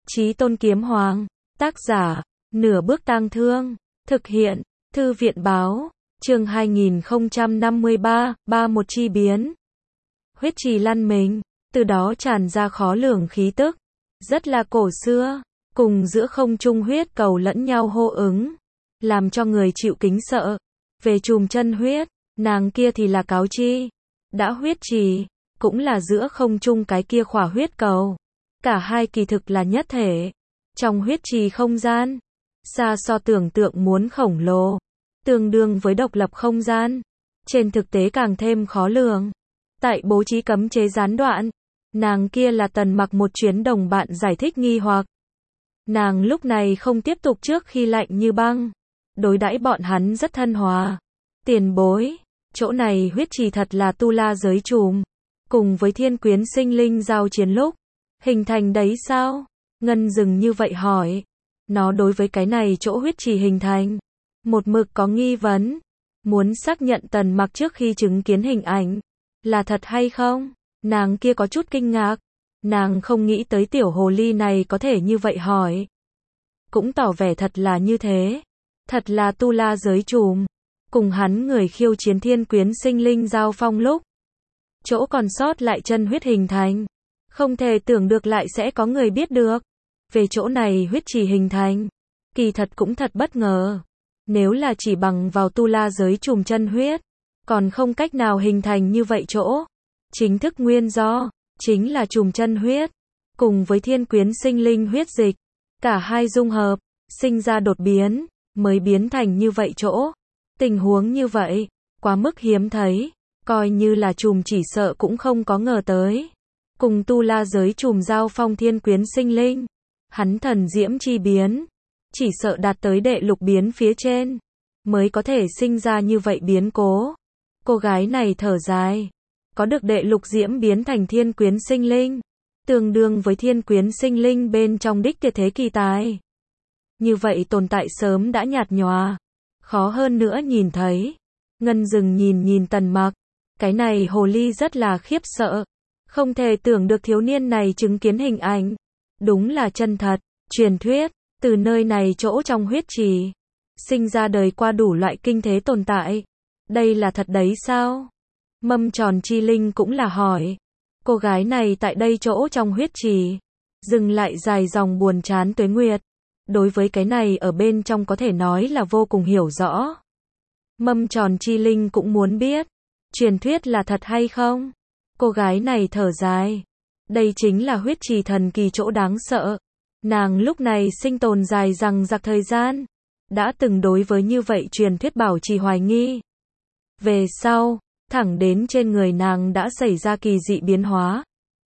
Chí Tôn Kiếm Hoàng, tác giả, Nửa Bước Tang Thương, thực hiện, Thư viện báo, chương 2053, một chi biến. Huyết trì lăn mình, từ đó tràn ra khó lường khí tức, rất là cổ xưa, cùng giữa không trung huyết cầu lẫn nhau hô ứng, làm cho người chịu kính sợ. Về chùm chân huyết, nàng kia thì là cáo chi, đã huyết trì, cũng là giữa không trung cái kia khỏa huyết cầu. Cả hai kỳ thực là nhất thể. Trong huyết trì không gian, xa so tưởng tượng muốn khổng lồ, tương đương với độc lập không gian. Trên thực tế càng thêm khó lường. Tại bố trí cấm chế gián đoạn, nàng kia là Tần Mặc một chuyến đồng bạn giải thích nghi hoặc. Nàng lúc này không tiếp tục trước khi lạnh như băng, đối đãi bọn hắn rất thân hòa. Tiền bối, chỗ này huyết trì thật là tu la giới chùm, cùng với thiên quyến sinh linh giao chiến lúc hình thành đấy sao? Ngân dừng như vậy hỏi. Nó đối với cái này chỗ huyết trì hình thành một mực có nghi vấn, muốn xác nhận Tần Mặc trước khi chứng kiến hình ảnh là thật hay không. Nàng kia có chút kinh ngạc, nàng không nghĩ tới tiểu hồ ly này có thể như vậy hỏi, cũng tỏ vẻ thật là như thế, thật là tu la giới chùm, cùng hắn người khiêu chiến thiên quyến sinh linh giao phong lúc chỗ còn sót lại chân huyết hình thành. Không thể tưởng được lại sẽ có người biết được về chỗ này huyết trì hình thành, kỳ thật cũng thật bất ngờ. Nếu là chỉ bằng vào tu la giới chùm chân huyết, còn không cách nào hình thành như vậy chỗ. Chính thức nguyên do chính là chùm chân huyết cùng với thiên quyến sinh linh huyết dịch, cả hai dung hợp, sinh ra đột biến, mới biến thành như vậy chỗ. Tình huống như vậy quá mức hiếm thấy, coi như là chùm chỉ sợ cũng không có ngờ tới. Cùng tu la giới chùm giao phong thiên quyến sinh linh, hắn thần diễm chi biến, chỉ sợ đạt tới đệ lục biến phía trên, mới có thể sinh ra như vậy biến cố. Cô gái này thở dài, có được đệ lục diễm biến thành thiên quyến sinh linh, tương đương với thiên quyến sinh linh bên trong đích tuyệt thế kỳ tài. Như vậy tồn tại sớm đã nhạt nhòa, khó hơn nữa nhìn thấy. Ngân dừng nhìn Tần Mặc, cái này hồ ly rất là khiếp sợ. Không thể tưởng được thiếu niên này chứng kiến hình ảnh, đúng là chân thật. Truyền thuyết, từ nơi này chỗ trong huyết trì, sinh ra đời qua đủ loại kinh thế tồn tại. Đây là thật đấy sao? Mâm tròn chi linh cũng là hỏi. Cô gái này tại đây chỗ trong huyết trì, dừng lại dài dòng buồn chán tuế nguyệt. Đối với cái này ở bên trong có thể nói là vô cùng hiểu rõ. Mâm tròn chi linh cũng muốn biết, truyền thuyết là thật hay không? Cô gái này thở dài. Đây chính là huyết trì thần kỳ chỗ đáng sợ. Nàng lúc này sinh tồn dài dằng dặc thời gian, đã từng đối với như vậy truyền thuyết bảo trì hoài nghi. Về sau, thẳng đến trên người nàng đã xảy ra kỳ dị biến hóa,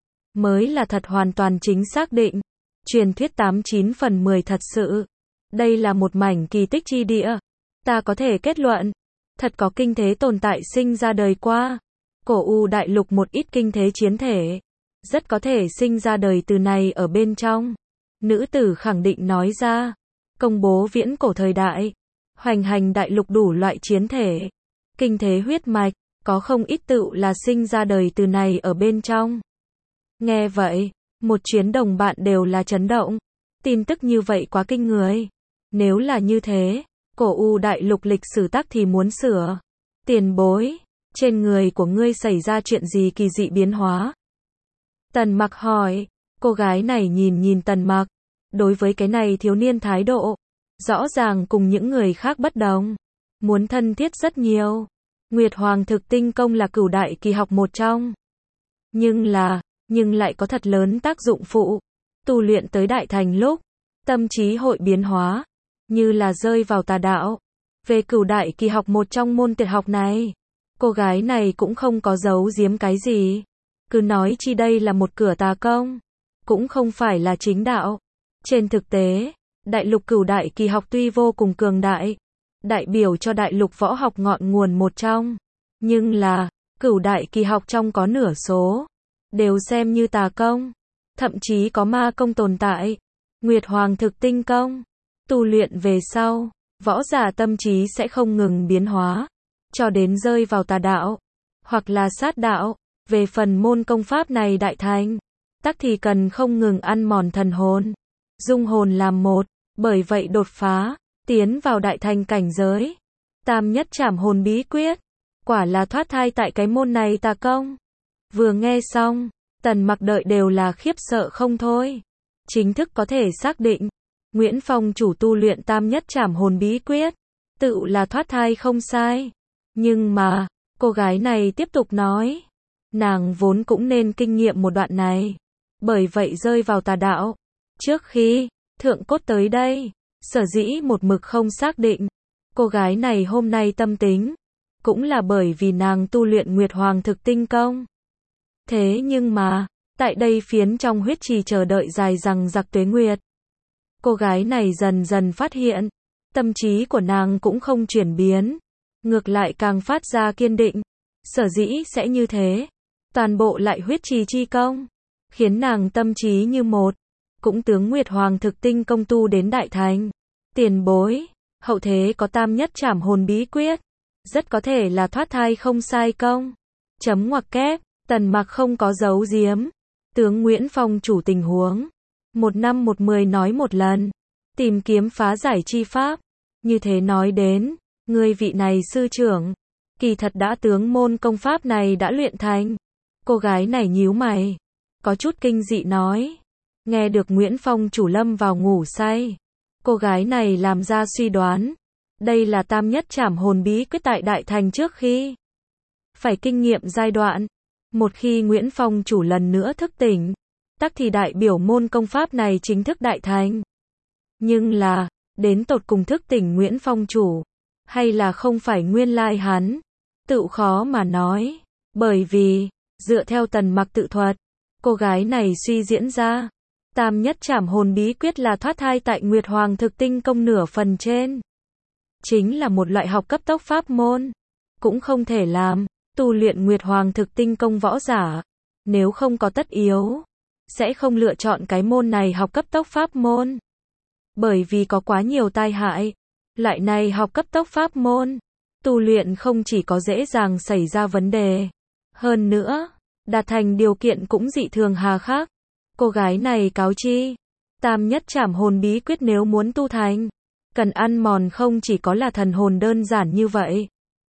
mới là thật hoàn toàn chính xác định. Truyền thuyết 89 phần 10 thật sự. Đây là một mảnh kỳ tích chi địa. Ta có thể kết luận, thật có kinh thế tồn tại sinh ra đời qua. Cổ U đại lục một ít kinh thế chiến thể, rất có thể sinh ra đời từ này ở bên trong. Nữ tử khẳng định nói ra, công bố viễn cổ thời đại, hoành hành đại lục đủ loại chiến thể, kinh thế huyết mạch, có không ít tựu là sinh ra đời từ này ở bên trong. Nghe vậy, một chuyến đồng bạn đều là chấn động. Tin tức như vậy quá kinh người. Nếu là như thế, cổ U đại lục lịch sử tắc thì muốn sửa. Tiền bối, trên người của ngươi xảy ra chuyện gì kỳ dị biến hóa? Tần Mặc hỏi. Cô gái này nhìn Tần Mặc, đối với cái này thiếu niên thái độ, rõ ràng cùng những người khác bất đồng, muốn thân thiết rất nhiều. Nguyệt Hoàng thực tinh công là cửu đại kỳ học một trong. Nhưng lại có thật lớn tác dụng phụ. Tu luyện tới đại thành lúc, tâm trí hội biến hóa, như là rơi vào tà đạo. Về cửu đại kỳ học một trong môn tuyệt học này, cô gái này cũng không có giấu giếm cái gì. Cứ nói chi đây là một cửa tà công, cũng không phải là chính đạo. Trên thực tế, đại lục cửu đại kỳ học tuy vô cùng cường đại, đại biểu cho đại lục võ học ngọn nguồn một trong, nhưng là, cửu đại kỳ học trong có nửa số đều xem như tà công, thậm chí có ma công tồn tại. Nguyệt Hoàng thực tinh công, tu luyện về sau, võ giả tâm trí sẽ không ngừng biến hóa, cho đến rơi vào tà đạo, hoặc là sát đạo. Về phần môn công pháp này đại thành, tắc thì cần không ngừng ăn mòn thần hồn, dung hồn làm một, bởi vậy đột phá, tiến vào đại thành cảnh giới. Tam nhất trảm hồn bí quyết, quả là thoát thai tại cái môn này tà công. Vừa nghe xong, Tần Mặc đợi đều là khiếp sợ không thôi. Chính thức có thể xác định, Nguyễn Phong chủ tu luyện tam nhất trảm hồn bí quyết, tự là thoát thai không sai. Nhưng mà, cô gái này tiếp tục nói, nàng vốn cũng nên kinh nghiệm một đoạn này, bởi vậy rơi vào tà đạo. Trước khi thượng cốt tới đây, sở dĩ một mực không xác định, cô gái này hôm nay tâm tính, cũng là bởi vì nàng tu luyện Nguyệt Hoàng thực tinh công. Thế nhưng mà, tại đây phiến trong huyết trì chờ đợi dài rằng giặc tuế nguyệt, cô gái này dần dần phát hiện, tâm trí của nàng cũng không chuyển biến, ngược lại càng phát ra kiên định. Sở dĩ sẽ như thế, toàn bộ lại huyết trì chi công, khiến nàng tâm trí như một, cũng tướng Nguyệt Hoàng thực tinh công tu đến đại thành. Tiền bối, hậu thế có tam nhất trảm hồn bí quyết, rất có thể là thoát thai không sai công. Chấm ngoặc kép, Tần Mặc không có giấu giếm, tướng Nguyễn Phong chủ tình huống, 1:10 nói một lần, tìm kiếm phá giải chi pháp. Như thế nói đến, người vị này sư trưởng, kỳ thật đã tướng môn công pháp này đã luyện thành. Cô gái này nhíu mày, có chút kinh dị nói. Nghe được Nguyễn Phong chủ lâm vào ngủ say, cô gái này làm ra suy đoán, đây là tam nhất trảm hồn bí quyết tại đại thành trước khi phải kinh nghiệm giai đoạn. Một khi Nguyễn Phong chủ lần nữa thức tỉnh, tắc thì đại biểu môn công pháp này chính thức đại thành. Nhưng là, đến tột cùng thức tỉnh Nguyễn Phong chủ, hay là không phải nguyên lai hắn, tự khó mà nói. Bởi vì, dựa theo Tần Mặc tự thuật, cô gái này suy diễn ra, tam nhất trảm hồn bí quyết là thoát thai tại Nguyệt Hoàng thực tinh công nửa phần trên. Chính là một loại học cấp tốc pháp môn, cũng không thể làm tu luyện Nguyệt Hoàng thực tinh công võ giả, nếu không có tất yếu, sẽ không lựa chọn cái môn này học cấp tốc pháp môn. Bởi vì có quá nhiều tai hại, lại này học cấp tốc pháp môn, tu luyện không chỉ có dễ dàng xảy ra vấn đề, hơn nữa, đạt thành điều kiện cũng dị thường hà khắc. Cô gái này cáo chi, tam nhất trảm hồn bí quyết nếu muốn tu thành, cần ăn mòn không chỉ có là thần hồn đơn giản như vậy,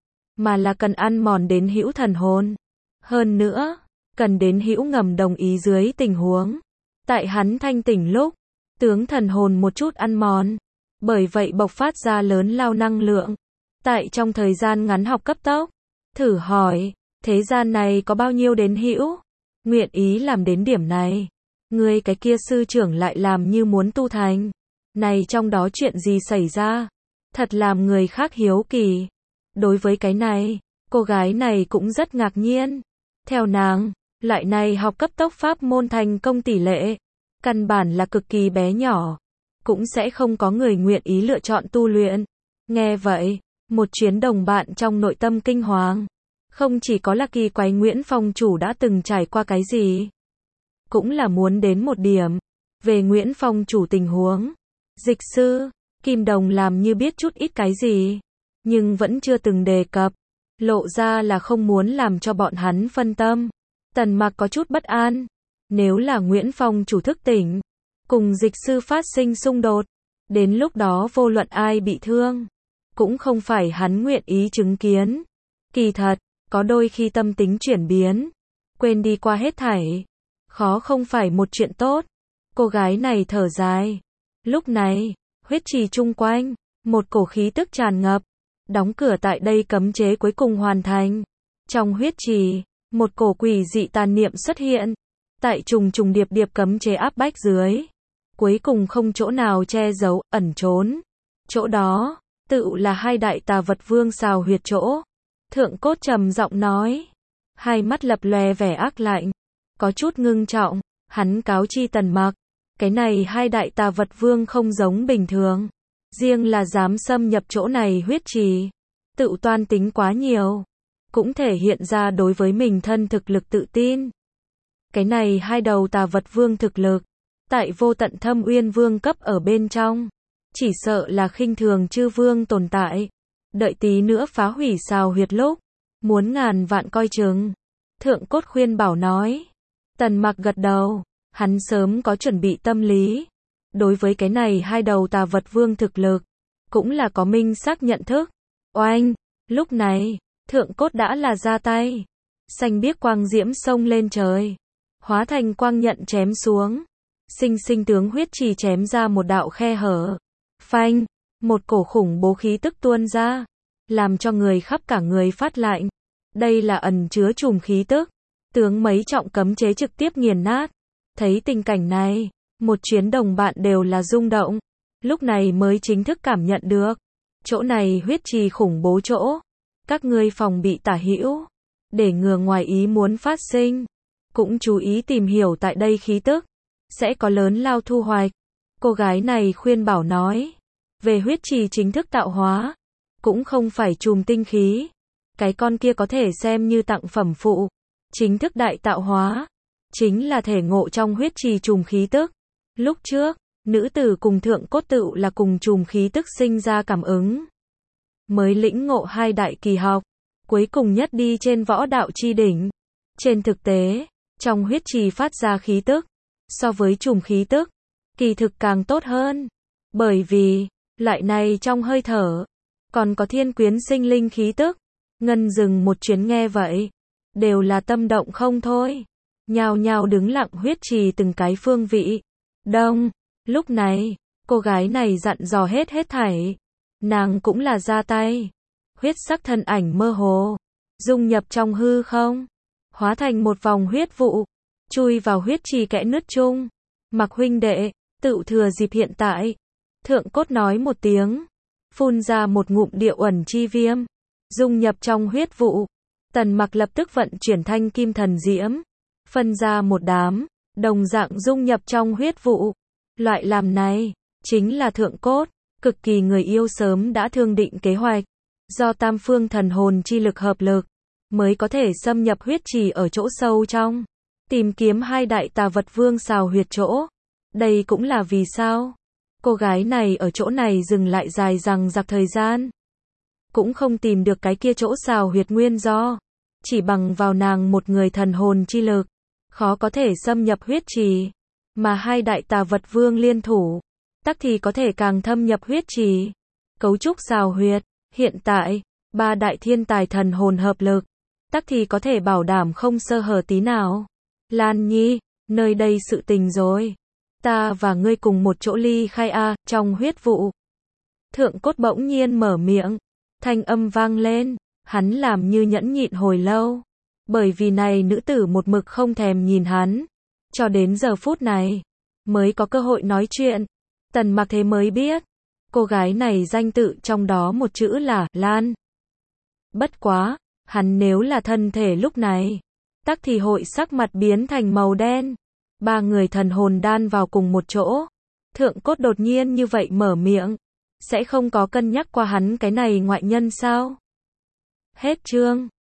mà là cần ăn mòn đến hữu thần hồn. Hơn nữa, cần đến hữu ngầm đồng ý dưới tình huống, tại hắn thanh tỉnh lúc, tướng thần hồn một chút ăn mòn, bởi vậy bộc phát ra lớn lao năng lượng. Tại trong thời gian ngắn học cấp tốc, thử hỏi, thế gian này có bao nhiêu đến hữu nguyện ý làm đến điểm này? Người cái kia sư trưởng lại làm như muốn tu thành. Này trong đó chuyện gì xảy ra? Thật làm người khác hiếu kỳ. Đối với cái này, cô gái này cũng rất ngạc nhiên. Theo nàng, loại này học cấp tốc pháp môn thành công tỷ lệ, căn bản là cực kỳ bé nhỏ. Cũng sẽ không có người nguyện ý lựa chọn tu luyện. Nghe vậy, một chuyến đồng bạn trong nội tâm kinh hoàng. Không chỉ có là kỳ quái Nguyễn Phong chủ đã từng trải qua cái gì, cũng là muốn đến một điểm, về Nguyễn Phong chủ tình huống. Dịch sư, Kim Đồng làm như biết chút ít cái gì, nhưng vẫn chưa từng đề cập, lộ ra là không muốn làm cho bọn hắn phân tâm. Tần Mặc có chút bất an, nếu là Nguyễn Phong chủ thức tỉnh, cùng dịch sư phát sinh xung đột, đến lúc đó vô luận ai bị thương, cũng không phải hắn nguyện ý chứng kiến. Kỳ thật, có đôi khi tâm tính chuyển biến, quên đi qua hết thảy, khó không phải một chuyện tốt. Cô gái này thở dài. Lúc này, huyết trì chung quanh, một cổ khí tức tràn ngập, đóng cửa tại đây cấm chế cuối cùng hoàn thành. Trong huyết trì, một cổ quỷ dị tàn niệm xuất hiện, tại trùng trùng điệp điệp cấm chế áp bách dưới, cuối cùng không chỗ nào che giấu, ẩn trốn. Chỗ đó, tự là hai đại tà vật vương xào huyệt chỗ. Thượng cốt trầm giọng nói, hai mắt lập lòe vẻ ác lạnh, có chút ngưng trọng, hắn cáo chi Tần Mặc, cái này hai đại tà vật vương không giống bình thường, riêng là dám xâm nhập chỗ này huyết trì, tự toan tính quá nhiều, cũng thể hiện ra đối với mình thân thực lực tự tin. Cái này hai đầu tà vật vương thực lực, tại vô tận thâm uyên vương cấp ở bên trong, chỉ sợ là khinh thường chư vương tồn tại. Đợi tí nữa phá hủy xào huyệt lúc, muốn ngàn vạn coi chừng. Thượng cốt khuyên bảo nói. Tần Mặc gật đầu, hắn sớm có chuẩn bị tâm lý, đối với cái này hai đầu tà vật vương thực lực, cũng là có minh xác nhận thức. Oanh, lúc này, thượng cốt đã là ra tay. Xanh biếc quang diễm xông lên trời, hóa thành quang nhận chém xuống. Sinh sinh tướng huyết trì chém ra một đạo khe hở. Phanh, một cổ khủng bố khí tức tuôn ra, làm cho người khắp cả người phát lạnh. Đây là ẩn chứa trùm khí tức, tướng mấy trọng cấm chế trực tiếp nghiền nát. Thấy tình cảnh này, một chuyến đồng bạn đều là rung động, lúc này mới chính thức cảm nhận được. Chỗ này huyết trì khủng bố chỗ, các ngươi phòng bị tả hữu, để ngừa ngoài ý muốn phát sinh. Cũng chú ý tìm hiểu tại đây khí tức, sẽ có lớn lao thu hoạch. Cô gái này khuyên bảo nói, về huyết trì chính thức tạo hóa, cũng không phải chùm tinh khí. Cái con kia có thể xem như tặng phẩm phụ. Chính thức đại tạo hóa, chính là thể ngộ trong huyết trì chùm khí tức. Lúc trước, nữ tử cùng thượng cốt tựu là cùng chùm khí tức sinh ra cảm ứng. Mới lĩnh ngộ hai đại kỳ học, cuối cùng nhất đi trên võ đạo chi đỉnh. Trên thực tế, trong huyết trì phát ra khí tức, so với chùm khí tức, kỳ thực càng tốt hơn. Bởi vì, loại này trong hơi thở, còn có thiên quyến sinh linh khí tức. Ngân dừng một chuyến nghe vậy, đều là tâm động không thôi. Nhao nhao đứng lặng huyết trì từng cái phương vị. Đông, lúc này, cô gái này dặn dò hết thảy. Nàng cũng là ra tay. Huyết sắc thân ảnh mơ hồ, dung nhập trong hư không, hóa thành một vòng huyết vụ, chui vào huyết trì kẽ nứt chung. Mặc huynh đệ, tự thừa dịp hiện tại. Thượng cốt nói một tiếng, phun ra một ngụm địa uẩn chi viêm, dung nhập trong huyết vụ. Tần Mặc lập tức vận chuyển thanh kim thần diễm, phân ra một đám, đồng dạng dung nhập trong huyết vụ. Loại làm này, chính là thượng cốt, cực kỳ người yêu sớm đã thương định kế hoạch. Do tam phương thần hồn chi lực hợp lực, mới có thể xâm nhập huyết trì ở chỗ sâu trong, tìm kiếm hai đại tà vật vương xào huyệt chỗ. Đây cũng là vì sao cô gái này ở chỗ này dừng lại dài dằng dặc thời gian, cũng không tìm được cái kia chỗ xào huyệt nguyên do. Chỉ bằng vào nàng một người thần hồn chi lực, khó có thể xâm nhập huyết trì, mà hai đại tà vật vương liên thủ, tắc thì có thể càng thâm nhập huyết trì. Cấu trúc xào huyệt, hiện tại, ba đại thiên tài thần hồn hợp lực, tắc thì có thể bảo đảm không sơ hở tí nào. Lan Nhi, nơi đây sự tình rồi. Ta và ngươi cùng một chỗ ly khai a. Trong huyết vụ. Thượng cốt bỗng nhiên mở miệng, thanh âm vang lên, hắn làm như nhẫn nhịn hồi lâu. Bởi vì này nữ tử một mực không thèm nhìn hắn, cho đến giờ phút này, mới có cơ hội nói chuyện. Tần Mặc thế mới biết, cô gái này danh tự trong đó một chữ là Lan. Bất quá, hắn nếu là thân thể lúc này, tắc thì hội sắc mặt biến thành màu đen. Ba người thần hồn đan vào cùng một chỗ. Thượng cốt đột nhiên như vậy mở miệng, sẽ không có cân nhắc qua hắn cái này ngoại nhân sao? Hết chương.